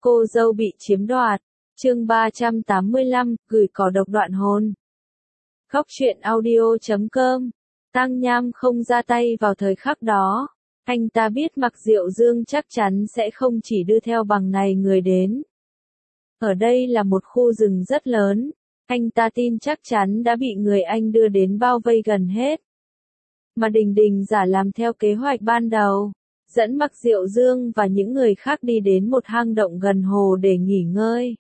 Cô dâu bị chiếm đoạt. Chương 385, gửi cỏ độc đoạn hồn. Khóc chuyện audio.com. Tăng Nham không ra tay vào thời khắc đó. Anh ta biết Mạc Diệu Dương chắc chắn sẽ không chỉ đưa theo bằng này người đến. Ở đây là một khu rừng rất lớn. Anh ta tin chắc chắn đã bị người anh đưa đến bao vây gần hết. Mà Đình Đình giả làm theo kế hoạch ban đầu, dẫn Mạc Diệu Dương và những người khác đi đến một hang động gần hồ để nghỉ ngơi.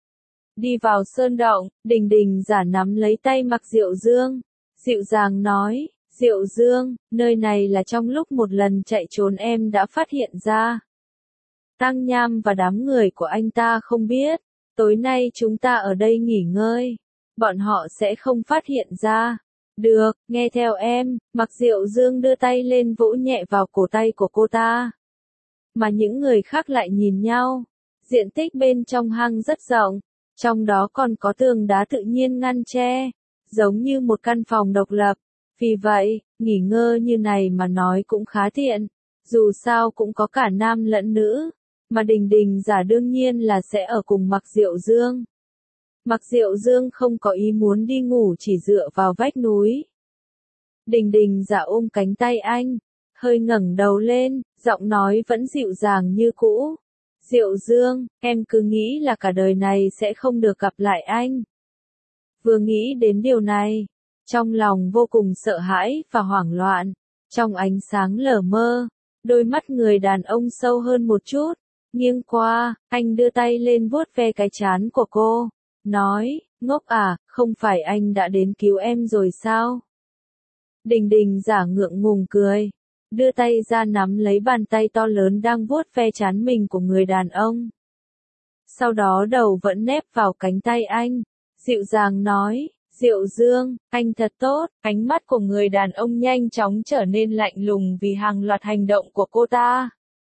Đi vào sơn động, Đình Đình giả nắm lấy tay Mạc Diệu Dương, dịu dàng nói, Diệu Dương, nơi này là trong lúc một lần chạy trốn em đã phát hiện ra. Tăng Nham và đám người của anh ta không biết, tối nay chúng ta ở đây nghỉ ngơi, bọn họ sẽ không phát hiện ra. Được, nghe theo em. Mạc Diệu Dương đưa tay lên vỗ nhẹ vào cổ tay của cô ta. Mà những người khác lại nhìn nhau. Diện tích bên trong hang rất rộng, trong đó còn có tường đá tự nhiên ngăn che, giống như một căn phòng độc lập. Vì vậy, nghỉ ngơi như này mà nói cũng khá tiện, dù sao cũng có cả nam lẫn nữ, mà Đình Đình giả đương nhiên là sẽ ở cùng Mạc Diệu Dương. Mạc Diệu Dương không có ý muốn đi ngủ chỉ dựa vào vách núi. Đình Đình giả ôm cánh tay anh, hơi ngẩng đầu lên, giọng nói vẫn dịu dàng như cũ. Diệu Dương, em cứ nghĩ là cả đời này sẽ không được gặp lại anh. Vừa nghĩ đến điều này, trong lòng vô cùng sợ hãi và hoảng loạn. Trong ánh sáng lờ mơ, đôi mắt người đàn ông sâu hơn một chút, nghiêng qua, anh đưa tay lên vuốt ve cái trán của cô. Nói, ngốc à, không phải anh đã đến cứu em rồi sao? Đình Đình giả ngượng ngùng cười, đưa tay ra nắm lấy bàn tay to lớn đang vuốt ve trán mình của người đàn ông. Sau đó đầu vẫn nép vào cánh tay anh, dịu dàng nói, Diệu Dương, anh thật tốt. Ánh mắt của người đàn ông nhanh chóng trở nên lạnh lùng vì hàng loạt hành động của cô ta.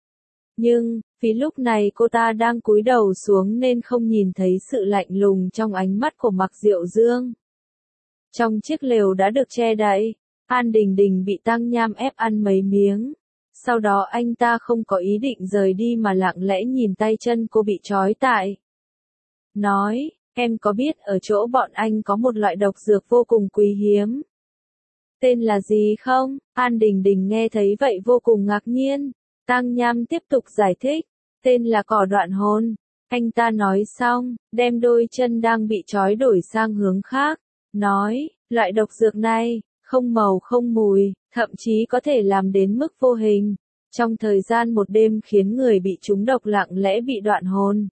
Nhưng, vì lúc này cô ta đang cúi đầu xuống nên không nhìn thấy sự lạnh lùng trong ánh mắt của Mạc Diệu Dương. Trong chiếc lều đã được che đậy, An Đình Đình bị Tăng Nham ép ăn mấy miếng. Sau đó anh ta không có ý định rời đi mà lặng lẽ nhìn tay chân cô bị trói tại. Nói, em có biết ở chỗ bọn anh có một loại độc dược vô cùng quý hiếm. Tên là gì không? An Đình Đình nghe thấy vậy vô cùng ngạc nhiên. Tăng Nham tiếp tục giải thích, tên là cỏ đoạn hồn. Anh ta nói xong, đem đôi chân đang bị trói đổi sang hướng khác, nói, loại độc dược này, không màu không mùi, thậm chí có thể làm đến mức vô hình. Trong thời gian một đêm khiến người bị trúng độc lặng lẽ bị đoạn hồn.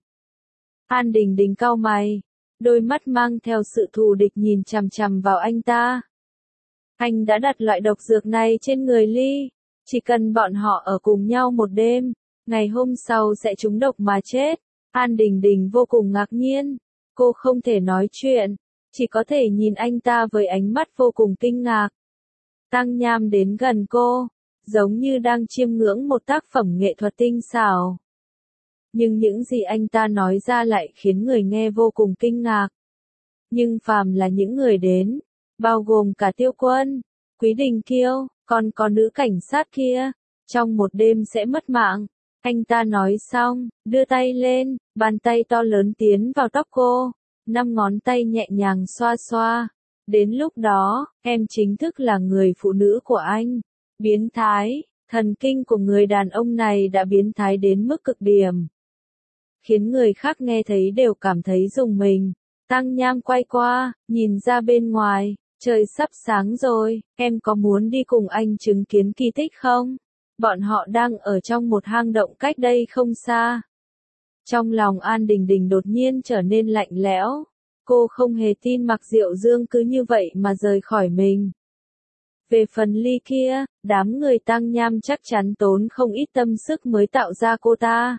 An Đình Đình cau mày, đôi mắt mang theo sự thù địch nhìn chằm chằm vào anh ta. Anh đã đặt loại độc dược này trên người Ly. Chỉ cần bọn họ ở cùng nhau một đêm, ngày hôm sau sẽ trúng độc mà chết. An Đình Đình vô cùng ngạc nhiên. Cô không thể nói chuyện, chỉ có thể nhìn anh ta với ánh mắt vô cùng kinh ngạc. Tăng Nham đến gần cô, giống như đang chiêm ngưỡng một tác phẩm nghệ thuật tinh xảo. Nhưng những gì anh ta nói ra lại khiến người nghe vô cùng kinh ngạc. Nhưng phàm là những người đến, bao gồm cả Tiêu Quân, Quý Đình Kiêu, còn có nữ cảnh sát kia, trong một đêm sẽ mất mạng. Anh ta nói xong, đưa tay lên, bàn tay to lớn tiến vào tóc cô, 5 ngón tay nhẹ nhàng xoa xoa. Đến lúc đó, em chính thức là người phụ nữ của anh. Biến thái, thần kinh của người đàn ông này đã biến thái đến mức cực điểm. Khiến người khác nghe thấy đều cảm thấy rùng mình. Tăng Nham quay qua, nhìn ra bên ngoài. Trời sắp sáng rồi, em có muốn đi cùng anh chứng kiến kỳ tích không? Bọn họ đang ở trong một hang động cách đây không xa. Trong lòng An Đình Đình đột nhiên trở nên lạnh lẽo. Cô không hề tin Mạc Diệu Dương cứ như vậy mà rời khỏi mình. Về phần Ly kia, đám người Tăng Nham chắc chắn tốn không ít tâm sức mới tạo ra cô ta.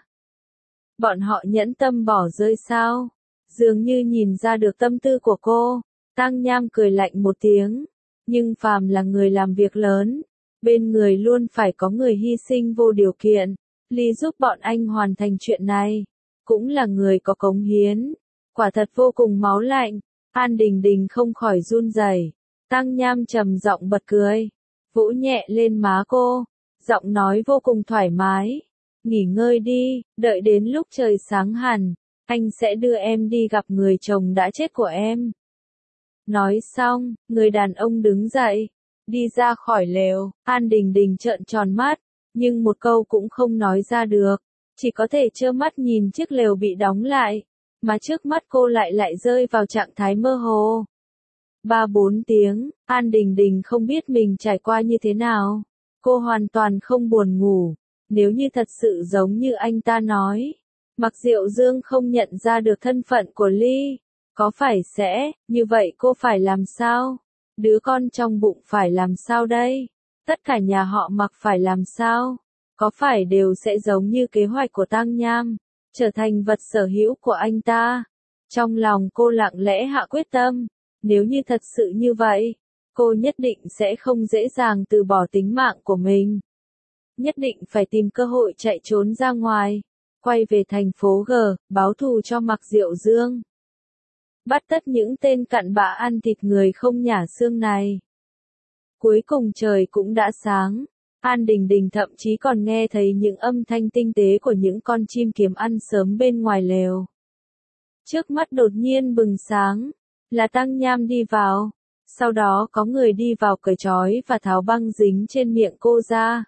Bọn họ nhẫn tâm bỏ rơi sao? Dường như nhìn ra được tâm tư của cô. Tăng Nham cười lạnh một tiếng, nhưng phàm là người làm việc lớn, bên người luôn phải có người hy sinh vô điều kiện. Ly giúp bọn anh hoàn thành chuyện này, cũng là người có cống hiến, quả thật vô cùng máu lạnh. An Đình Đình không khỏi run rẩy. Tăng Nham trầm giọng bật cười, vỗ nhẹ lên má cô, giọng nói vô cùng thoải mái. nghỉ ngơi đi, đợi đến lúc trời sáng hẳn, anh sẽ đưa em đi gặp người chồng đã chết của em. Nói xong, người đàn ông đứng dậy, đi ra khỏi lều. An Đình Đình trợn tròn mắt, nhưng một câu cũng không nói ra được, chỉ có thể trơ mắt nhìn chiếc lều bị đóng lại, mà trước mắt cô lại rơi vào trạng thái mơ hồ. 3-4 tiếng, An Đình Đình không biết mình trải qua như thế nào. Cô hoàn toàn không buồn ngủ. Nếu như thật sự giống như anh ta nói, Mạc Diệu Dương không nhận ra được thân phận của Ly, có phải sẽ, như vậy cô phải làm sao? Đứa con trong bụng phải làm sao đây? Tất cả nhà họ Mạc phải làm sao? Có phải đều sẽ giống như kế hoạch của Tang Nham, trở thành vật sở hữu của anh ta? Trong lòng cô lặng lẽ hạ quyết tâm, nếu như thật sự như vậy, cô nhất định sẽ không dễ dàng từ bỏ tính mạng của mình. Nhất định phải tìm cơ hội chạy trốn ra ngoài, quay về thành phố G, báo thù cho Mạc Diệu Dương. Bắt tất những tên cặn bã ăn thịt người không nhả xương này. Cuối cùng trời cũng đã sáng, An Đình Đình thậm chí còn nghe thấy những âm thanh tinh tế của những con chim kiếm ăn sớm bên ngoài lều. Trước mắt đột nhiên bừng sáng, là Tang Nham đi vào, sau đó có người đi vào cởi trói và tháo băng dính trên miệng cô ra.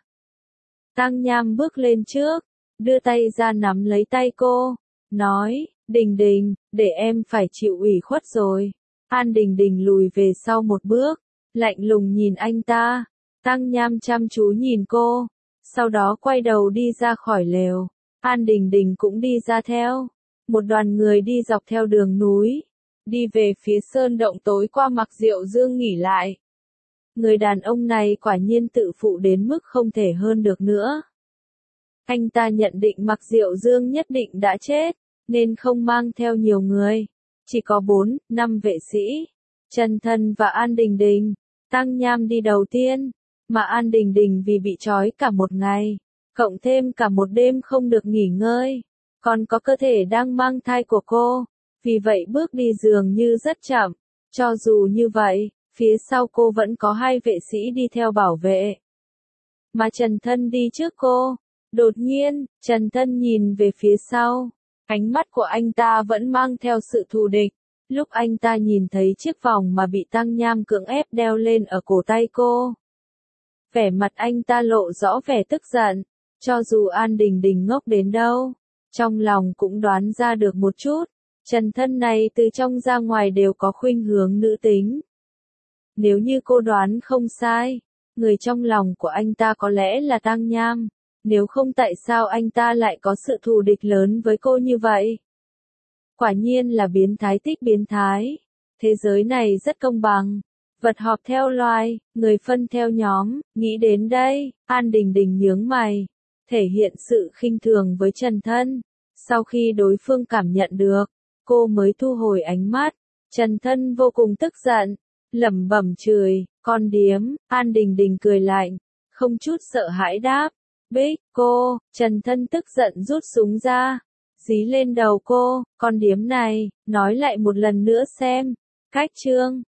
Tang Nham bước lên trước, đưa tay ra nắm lấy tay cô, nói, Đình Đình, để em phải chịu ủy khuất rồi. An Đình Đình lùi về sau một bước, lạnh lùng nhìn anh ta. Tang Nham chăm chú nhìn cô, sau đó quay đầu đi ra khỏi lều. An Đình Đình cũng đi ra theo. Một đoàn người đi dọc theo đường núi, đi về phía sơn động tối qua Mạc Diệu Dương nghỉ lại. Người đàn ông này quả nhiên tự phụ đến mức không thể hơn được nữa. Anh ta nhận định Mạc Diệu Dương nhất định đã chết, nên không mang theo nhiều người. Chỉ có 4-5 vệ sĩ, Trần Thân và An Đình Đình. Tang Nham đi đầu tiên, mà An Đình Đình vì bị trói cả một ngày, cộng thêm cả một đêm không được nghỉ ngơi, còn có cơ thể đang mang thai của cô, vì vậy bước đi dường như rất chậm. Cho dù như vậy, phía sau cô vẫn có 2 vệ sĩ đi theo bảo vệ. Mà Trần Thân đi trước cô. Đột nhiên, Trần Thân nhìn về phía sau. Ánh mắt của anh ta vẫn mang theo sự thù địch. Lúc anh ta nhìn thấy chiếc vòng mà bị Tang Nham cưỡng ép đeo lên ở cổ tay cô, vẻ mặt anh ta lộ rõ vẻ tức giận. Cho dù An Đình Đình ngốc đến đâu, trong lòng cũng đoán ra được một chút. Trần Thân này từ trong ra ngoài đều có khuynh hướng nữ tính. Nếu như cô đoán không sai, người trong lòng của anh ta có lẽ là Tang Nham. Nếu không tại sao anh ta lại có sự thù địch lớn với cô như vậy? Quả nhiên là biến thái tích biến thái. Thế giới này rất công bằng. Vật họp theo loài, người phân theo nhóm. Nghĩ đến đây, An Đình Đình nhướng mày, thể hiện sự khinh thường với Trần Thân. Sau khi đối phương cảm nhận được, cô mới thu hồi ánh mắt. Trần Thân vô cùng tức giận, lẩm bẩm chửi, con điếm. An Đình Đình cười lạnh, không chút sợ hãi đáp, Bích, cô. Trần Thân tức giận rút súng ra, dí lên đầu cô, con điếm này, nói lại một lần nữa xem. Cách chương